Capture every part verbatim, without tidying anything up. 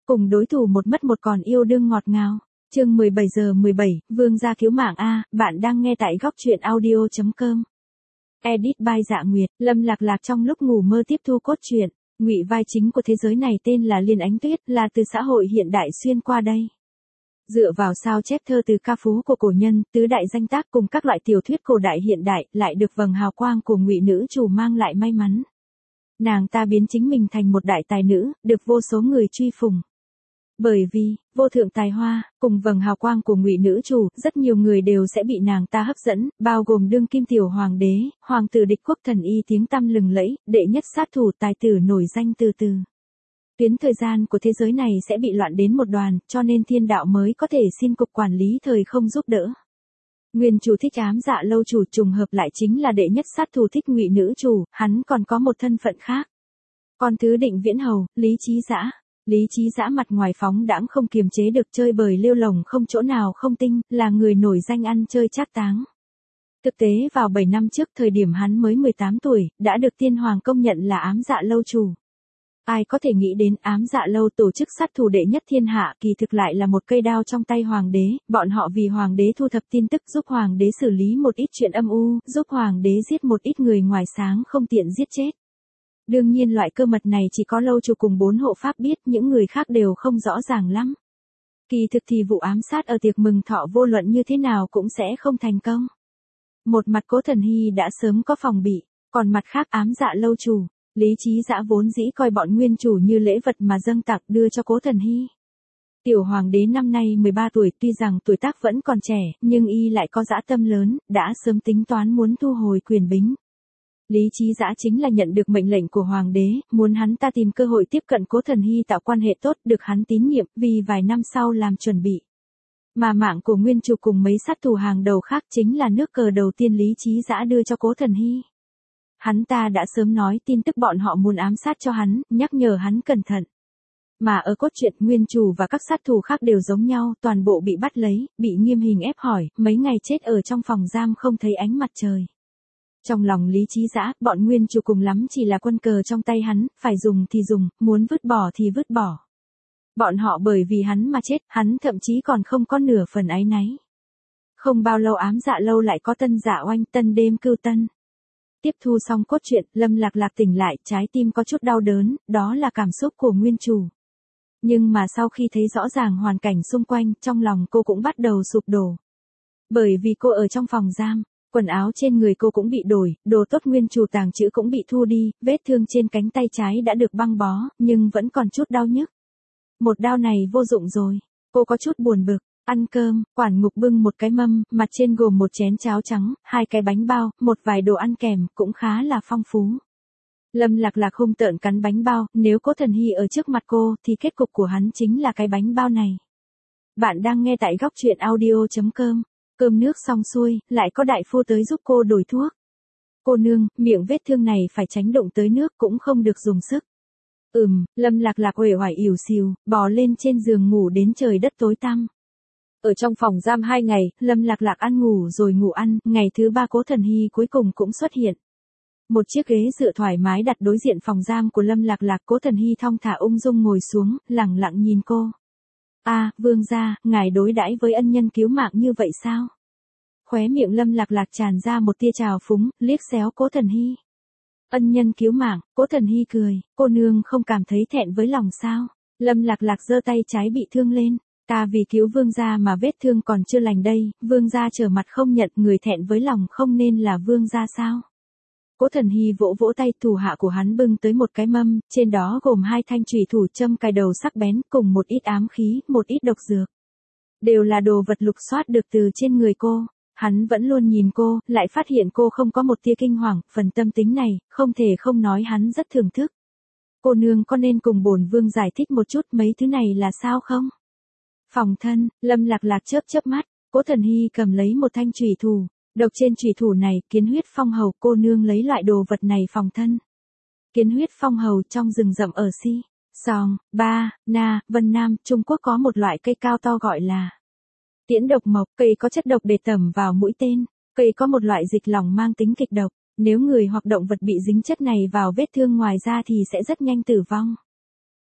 cùng đối thủ một mất một còn yêu đương ngọt ngào. Chương mười bảy giờ mười bảy, Vương gia cứu mạng a, bạn đang nghe tại góc truyện audio chấm com. Edit by Dạ Nguyệt, Lâm Lạc Lạc trong lúc ngủ mơ tiếp thu cốt truyện. Ngụy vai chính của thế giới này tên là Liên Ánh Tuyết, là từ xã hội hiện đại xuyên qua đây. Dựa vào sao chép thơ từ ca phú của cổ nhân, tứ đại danh tác cùng các loại tiểu thuyết cổ đại hiện đại, lại được vầng hào quang của Ngụy nữ chủ mang lại may mắn. Nàng ta biến chính mình thành một đại tài nữ, được vô số người truy phùng. Bởi vì, vô thượng tài hoa, cùng vầng hào quang của Ngụy nữ chủ, rất nhiều người đều sẽ bị nàng ta hấp dẫn, bao gồm đương kim tiểu hoàng đế, hoàng tử địch quốc thần y tiếng tăm lừng lẫy, đệ nhất sát thủ tài tử nổi danh từ từ. Tuyến thời gian của thế giới này sẽ bị loạn đến một đoàn, cho nên thiên đạo mới có thể xin cục quản lý thời không giúp đỡ. Nguyên chủ thích ám dạ lâu chủ, trùng hợp lại chính là đệ nhất sát thủ thích Ngụy nữ chủ, hắn còn có một thân phận khác. Con thứ Định Viễn Hầu, Lý Chí Dã. Lý Chí Dã mặt ngoài phóng đãng không kiềm chế được, chơi bời lêu lổng không chỗ nào không tinh, là người nổi danh ăn chơi trác táng. Thực tế vào bảy năm trước, thời điểm hắn mới mười tám tuổi, đã được tiên hoàng công nhận là ám dạ lâu chủ. Ai có thể nghĩ đến ám dạ lâu tổ chức sát thủ đệ nhất thiên hạ, kỳ thực lại là một cây đao trong tay hoàng đế, bọn họ vì hoàng đế thu thập tin tức, giúp hoàng đế xử lý một ít chuyện âm u, giúp hoàng đế giết một ít người ngoài sáng không tiện giết chết. Đương nhiên loại cơ mật này chỉ có lâu chủ cùng bốn hộ pháp biết, những người khác đều không rõ ràng lắm. Kỳ thực thì vụ ám sát ở tiệc mừng thọ vô luận như thế nào cũng sẽ không thành công. Một mặt Cố Thần Hy đã sớm có phòng bị, còn mặt khác ám dạ lâu chủ, Lý Chí Dã vốn dĩ coi bọn nguyên chủ như lễ vật mà dâng tặng đưa cho Cố Thần Hy. Tiểu hoàng đế năm nay mười ba tuổi, tuy rằng tuổi tác vẫn còn trẻ, nhưng y lại có dã tâm lớn, đã sớm tính toán muốn thu hồi quyền bính. Lý Chí Dã chính là nhận được mệnh lệnh của hoàng đế, muốn hắn ta tìm cơ hội tiếp cận Cố Thần Hy tạo quan hệ tốt, được hắn tín nhiệm, vì vài năm sau làm chuẩn bị. Mà mạng của nguyên chủ cùng mấy sát thủ hàng đầu khác chính là nước cờ đầu tiên Lý Chí Dã đưa cho Cố Thần Hy. Hắn ta đã sớm nói tin tức bọn họ muốn ám sát cho hắn, nhắc nhở hắn cẩn thận. Mà ở cốt truyện, nguyên chủ và các sát thủ khác đều giống nhau, toàn bộ bị bắt lấy, bị nghiêm hình ép hỏi, mấy ngày chết ở trong phòng giam không thấy ánh mặt trời. Trong lòng Lý Chí Dã, bọn nguyên chủ cùng lắm chỉ là quân cờ trong tay hắn, phải dùng thì dùng, muốn vứt bỏ thì vứt bỏ. Bọn họ bởi vì hắn mà chết, hắn thậm chí còn không có nửa phần áy náy. Không bao lâu ám dạ lâu lại có tân dạ oanh, tân đêm cưu tân. Tiếp thu xong cốt truyện, Lâm Lạc Lạc tỉnh lại, trái tim có chút đau đớn, đó là cảm xúc của nguyên chủ. Nhưng mà sau khi thấy rõ ràng hoàn cảnh xung quanh, trong lòng cô cũng bắt đầu sụp đổ. Bởi vì cô ở trong phòng giam, quần áo trên người cô cũng bị đổi, đồ tốt nguyên chủ tàng trữ cũng bị thu đi, vết thương trên cánh tay trái đã được băng bó, nhưng vẫn còn chút đau nhức. Một đau này vô dụng rồi, cô có chút buồn bực. Ăn cơm, quản ngục bưng một cái mâm, mặt trên gồm một chén cháo trắng, hai cái bánh bao, một vài đồ ăn kèm, cũng khá là phong phú. Lâm Lạc Lạc hung tợn cắn bánh bao, nếu Cố Thần Hy ở trước mặt cô, thì kết cục của hắn chính là cái bánh bao này. Bạn đang nghe tại góc truyện audio chấm com. Cơm nước xong xuôi, lại có đại phu tới giúp cô đổi thuốc. Cô nương, miệng vết thương này phải tránh đụng tới nước, cũng không được dùng sức. Ừm, Lâm Lạc Lạc uể oải ỉu xìu, bò lên trên giường ngủ đến trời đất tối tăm. Ở trong phòng giam hai ngày, Lâm Lạc Lạc ăn ngủ rồi ngủ ăn, ngày thứ ba Cố Thần Hy cuối cùng cũng xuất hiện. Một chiếc ghế dựa thoải mái đặt đối diện phòng giam của Lâm Lạc Lạc, Cố Thần Hy thong thả ung dung ngồi xuống, lẳng lặng nhìn cô. A, vương gia, ngài đối đãi với ân nhân cứu mạng như vậy sao? Khóe miệng Lâm Lạc Lạc tràn ra một tia trào phúng, liếc xéo Cố Thần Hy. Ân nhân cứu mạng, Cố Thần Hy cười, cô nương không cảm thấy thẹn với lòng sao? Lâm Lạc Lạc giơ tay trái bị thương lên. Ta vì cứu vương gia mà vết thương còn chưa lành đây, vương gia trở mặt không nhận, người thẹn với lòng không nên là vương gia sao? Cố Thần Hy vỗ vỗ tay, thủ hạ của hắn bưng tới một cái mâm, trên đó gồm hai thanh chùy thủ châm cài đầu sắc bén, cùng một ít ám khí, một ít độc dược. Đều là đồ vật lục soát được từ trên người cô. Hắn vẫn luôn nhìn cô, lại phát hiện cô không có một tia kinh hoàng, phần tâm tính này, không thể không nói hắn rất thưởng thức. Cô nương có nên cùng bổn vương giải thích một chút mấy thứ này là sao không? Phòng thân, Lâm Lạc Lạc chớp chớp mắt, Cố Thần Hy cầm lấy một thanh chùy thủ, độc trên chùy thủ này, kiến huyết phong hầu, cô nương lấy loại đồ vật này phòng thân. Kiến huyết phong hầu trong rừng rậm ở Si, Song, Ba, Na, Vân Nam, Trung Quốc có một loại cây cao to gọi là tiễn độc mộc, cây có chất độc để tẩm vào mũi tên, cây có một loại dịch lỏng mang tính kịch độc, nếu người hoặc động vật bị dính chất này vào vết thương ngoài da thì sẽ rất nhanh tử vong.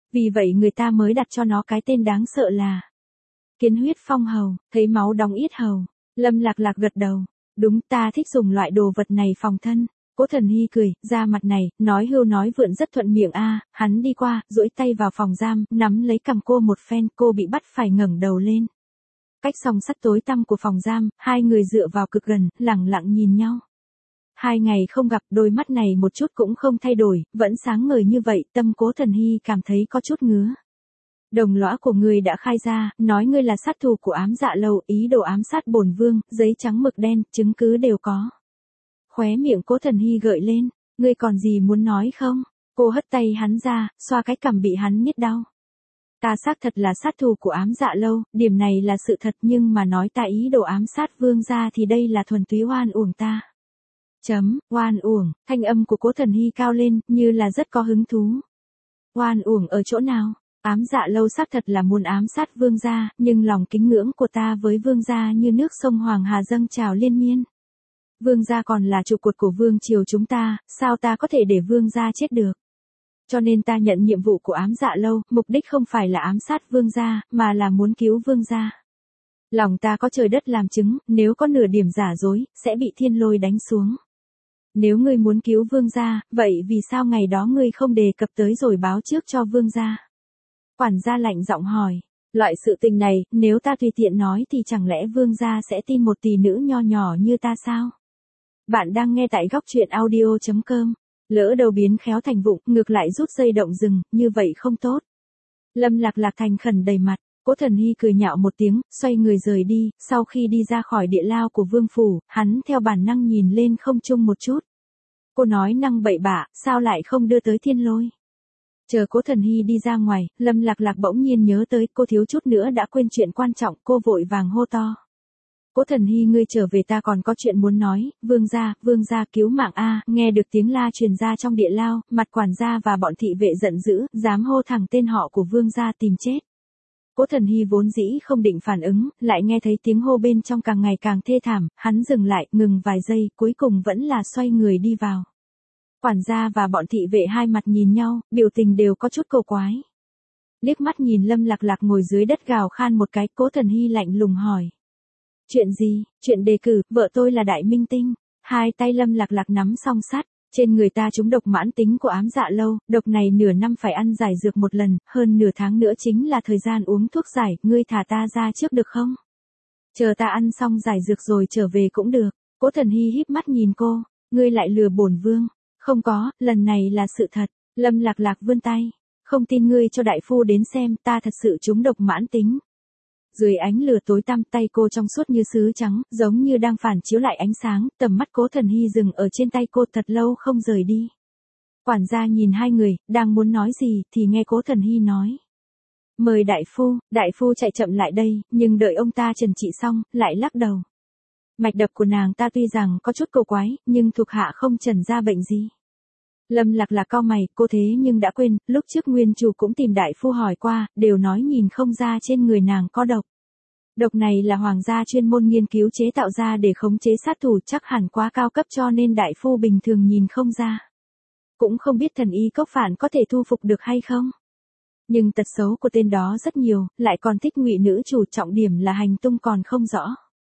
Vì vậy người ta mới đặt cho nó cái tên đáng sợ là kiến huyết phong hầu, thấy máu đóng yết hầu. Lâm Lạc Lạc gật đầu. Đúng, ta thích dùng loại đồ vật này phòng thân. Cố Thần Hy cười, ra mặt này, nói hưu nói vượn rất thuận miệng a. Hắn đi qua, duỗi tay vào phòng giam, nắm lấy cằm cô một phen, cô bị bắt phải ngẩng đầu lên. Cách song sắt tối tăm của phòng giam, hai người dựa vào cực gần, lẳng lặng nhìn nhau. Hai ngày không gặp, đôi mắt này một chút cũng không thay đổi, vẫn sáng ngời như vậy, tâm Cố Thần Hy cảm thấy có chút ngứa. Đồng lõa của ngươi đã khai ra, nói ngươi là sát thủ của Ám Dạ Lâu, ý đồ ám sát bổn vương, giấy trắng mực đen, chứng cứ đều có. Khóe miệng Cố Thần Hy gợi lên, ngươi còn gì muốn nói không? Cô hất tay hắn ra, xoa cái cằm bị hắn nhít đau. Ta xác thật là sát thủ của Ám Dạ Lâu, điểm này là sự thật, nhưng mà nói ta ý đồ ám sát vương gia thì đây là thuần túy oan uổng ta. Chấm, oan uổng, thanh âm của Cố Thần Hy cao lên, như là rất có hứng thú. Oan uổng ở chỗ nào? Ám Dạ Lâu xác thật là muốn ám sát vương gia, nhưng lòng kính ngưỡng của ta với vương gia như nước sông Hoàng Hà dâng trào liên miên. Vương gia còn là trụ cột của vương triều chúng ta, sao ta có thể để vương gia chết được? Cho nên ta nhận nhiệm vụ của Ám Dạ Lâu, mục đích không phải là ám sát vương gia, mà là muốn cứu vương gia. Lòng ta có trời đất làm chứng, nếu có nửa điểm giả dối, sẽ bị thiên lôi đánh xuống. Nếu ngươi muốn cứu vương gia, vậy vì sao ngày đó ngươi không đề cập tới rồi báo trước cho vương gia? Quản gia lạnh giọng hỏi, loại sự tình này, nếu ta tùy tiện nói thì chẳng lẽ vương gia sẽ tin một tỷ nữ nho nhỏ như ta sao? Bạn đang nghe tại góc truyện audio chấm com. Lỡ đầu biến khéo thành vụng, ngược lại rút dây động rừng, như vậy không tốt. Lâm Lạc Lạc thành khẩn đầy mặt, Cố Thần Hy cười nhạo một tiếng, xoay người rời đi, sau khi đi ra khỏi địa lao của vương phủ, hắn theo bản năng nhìn lên không trung một chút. Cô nói năng bậy bạ, sao lại không đưa tới thiên lôi? Chờ Cố Thần Hy đi ra ngoài, Lâm Lạc Lạc bỗng nhiên nhớ tới, cô thiếu chút nữa đã quên chuyện quan trọng, cô vội vàng hô to. Cố Thần Hy, ngươi trở về, ta còn có chuyện muốn nói. Vương gia, vương gia cứu mạng a. Nghe được tiếng la truyền ra trong địa lao, mặt quản gia và bọn thị vệ giận dữ, dám hô thẳng tên họ của vương gia tìm chết. Cố Thần Hy vốn dĩ không định phản ứng, lại nghe thấy tiếng hô bên trong càng ngày càng thê thảm, hắn dừng lại, ngừng vài giây, cuối cùng vẫn là xoay người đi vào. Quản gia và bọn thị vệ hai mặt nhìn nhau, biểu tình đều có chút cổ quái. Liếc mắt nhìn Lâm Lạc Lạc ngồi dưới đất gào khan một cái, Cố Thần Hy lạnh lùng hỏi. Chuyện gì? Chuyện đề cử, vợ tôi là đại minh tinh. Hai tay Lâm Lạc Lạc nắm song sắt, trên người ta trúng độc mãn tính của Ám Dạ Lâu, độc này nửa năm phải ăn giải dược một lần, hơn nửa tháng nữa chính là thời gian uống thuốc giải, ngươi thả ta ra trước được không? Chờ ta ăn xong giải dược rồi trở về cũng được. Cố Thần Hy híp mắt nhìn cô, ngươi lại lừa bổn vương. Không có, lần này là sự thật. Lâm Lạc Lạc vươn tay, không tin ngươi cho đại phu đến xem, ta thật sự trúng độc mãn tính. Dưới ánh lửa tối tăm, tay cô trong suốt như sứ trắng, giống như đang phản chiếu lại ánh sáng, tầm mắt Cố Thần Hy dừng ở trên tay cô thật lâu không rời đi. Quản gia nhìn hai người, đang muốn nói gì, thì nghe Cố Thần Hy nói. Mời đại phu. Đại phu chạy chậm lại đây, nhưng đợi ông ta trần trị xong, lại lắc đầu. Mạch đập của nàng ta tuy rằng có chút cổ quái, nhưng thuộc hạ không trần ra bệnh gì. Lâm Lạc Lạc cau mày, cô thế nhưng đã quên, lúc trước nguyên chủ cũng tìm đại phu hỏi qua, đều nói nhìn không ra trên người nàng có độc. Độc này là hoàng gia chuyên môn nghiên cứu chế tạo ra để khống chế sát thủ, chắc hẳn quá cao cấp cho nên đại phu bình thường nhìn không ra. Cũng không biết thần y cốc phản có thể thu phục được hay không. Nhưng tật xấu của tên đó rất nhiều, lại còn thích ngụy nữ chủ, trọng điểm là hành tung còn không rõ.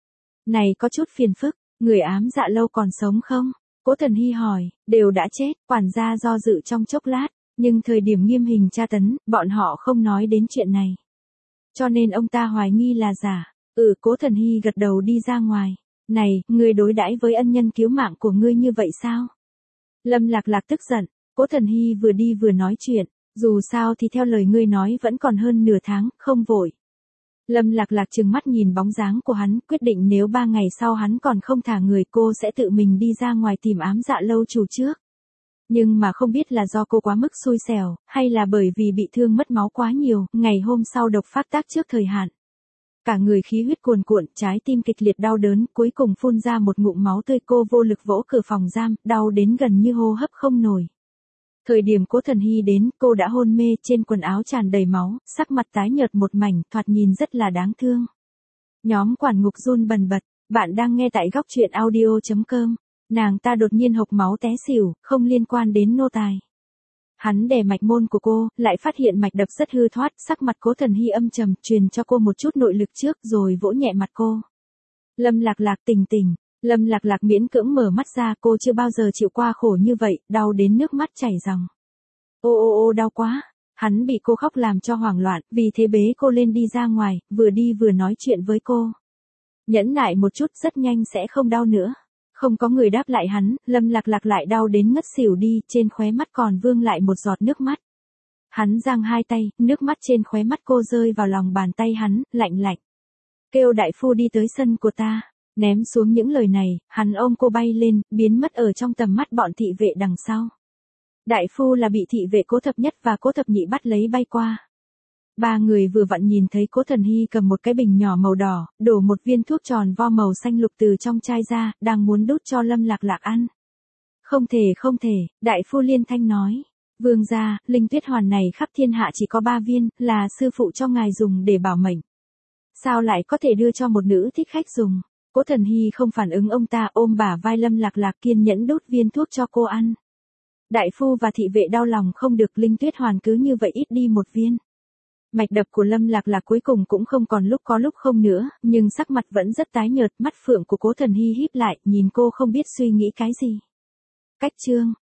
Này có chút phiền phức, người Ám Dạ Lâu còn sống không? Cố Thần Hy hỏi, đều đã chết. Quản gia do dự trong chốc lát, nhưng thời điểm nghiêm hình tra tấn, bọn họ không nói đến chuyện này. Cho nên ông ta hoài nghi là giả. Ừ, Cố Thần Hy gật đầu đi ra ngoài. Này, ngươi đối đãi với ân nhân cứu mạng của ngươi như vậy sao? Lâm Lạc Lạc tức giận. Cố Thần Hy vừa đi vừa nói chuyện, dù sao thì theo lời ngươi nói vẫn còn hơn nửa tháng, không vội. Lâm Lạc Lạc trừng mắt nhìn bóng dáng của hắn, quyết định nếu ba ngày sau hắn còn không thả người, cô sẽ tự mình đi ra ngoài tìm Ám Dạ Lâu chủ trước. Nhưng mà không biết là do cô quá mức xui xẻo, hay là bởi vì bị thương mất máu quá nhiều, ngày hôm sau độc phát tác trước thời hạn. Cả người khí huyết cuồn cuộn, trái tim kịch liệt đau đớn, cuối cùng phun ra một ngụm máu tươi, cô vô lực vỗ cửa phòng giam, đau đến gần như hô hấp không nổi. Thời điểm Cố Thần Hy đến, cô đã hôn mê, trên quần áo tràn đầy máu, sắc mặt tái nhợt một mảnh, thoạt nhìn rất là đáng thương. Nhóm quản ngục run bần bật, bạn đang nghe tại góc truyện audio chấm com. Nàng ta đột nhiên hộc máu té xỉu, không liên quan đến nô tài. Hắn đè mạch môn của cô, lại phát hiện mạch đập rất hư thoát, sắc mặt Cố Thần Hy âm trầm, truyền cho cô một chút nội lực trước rồi vỗ nhẹ mặt cô. Lâm Lạc Lạc tỉnh tỉnh, Lâm Lạc Lạc miễn cưỡng mở mắt ra, cô chưa bao giờ chịu qua khổ như vậy, đau đến nước mắt chảy ròng. Ô ô ô đau quá, hắn bị cô khóc làm cho hoảng loạn, vì thế bế cô lên đi ra ngoài, vừa đi vừa nói chuyện với cô. Nhẫn nại một chút, rất nhanh sẽ không đau nữa. Không có người đáp lại hắn, Lâm Lạc Lạc lại đau đến ngất xỉu đi, trên khóe mắt còn vương lại một giọt nước mắt. Hắn giang hai tay, nước mắt trên khóe mắt cô rơi vào lòng bàn tay hắn, lạnh lạnh. Kêu đại phu đi tới sân của ta. Ném xuống những lời này, hắn ôm cô bay lên, biến mất ở trong tầm mắt bọn thị vệ đằng sau. Đại phu là bị thị vệ Cố Thập Nhất và Cố Thập Nhị bắt lấy bay qua. Ba người vừa vặn nhìn thấy Cố Thần Hy cầm một cái bình nhỏ màu đỏ, đổ một viên thuốc tròn vo màu xanh lục từ trong chai ra, đang muốn đút cho Lâm Lạc Lạc ăn. Không thể không thể, đại phu liên thanh nói. Vương gia, linh tuyết hoàn này khắp thiên hạ chỉ có ba viên, là sư phụ cho ngài dùng để bảo mệnh. Sao lại có thể đưa cho một nữ thích khách dùng? Cố Thần Hy không phản ứng ông ta, ôm bả vai Lâm Lạc Lạc kiên nhẫn đút viên thuốc cho cô ăn. Đại phu và thị vệ đau lòng không được, linh tuyết hoàn cứ như vậy ít đi một viên. Mạch đập của Lâm Lạc Lạc cuối cùng cũng không còn lúc có lúc không nữa, nhưng sắc mặt vẫn rất tái nhợt, mắt phượng của Cố Thần Hy híp lại, nhìn cô không biết suy nghĩ cái gì. Cách chương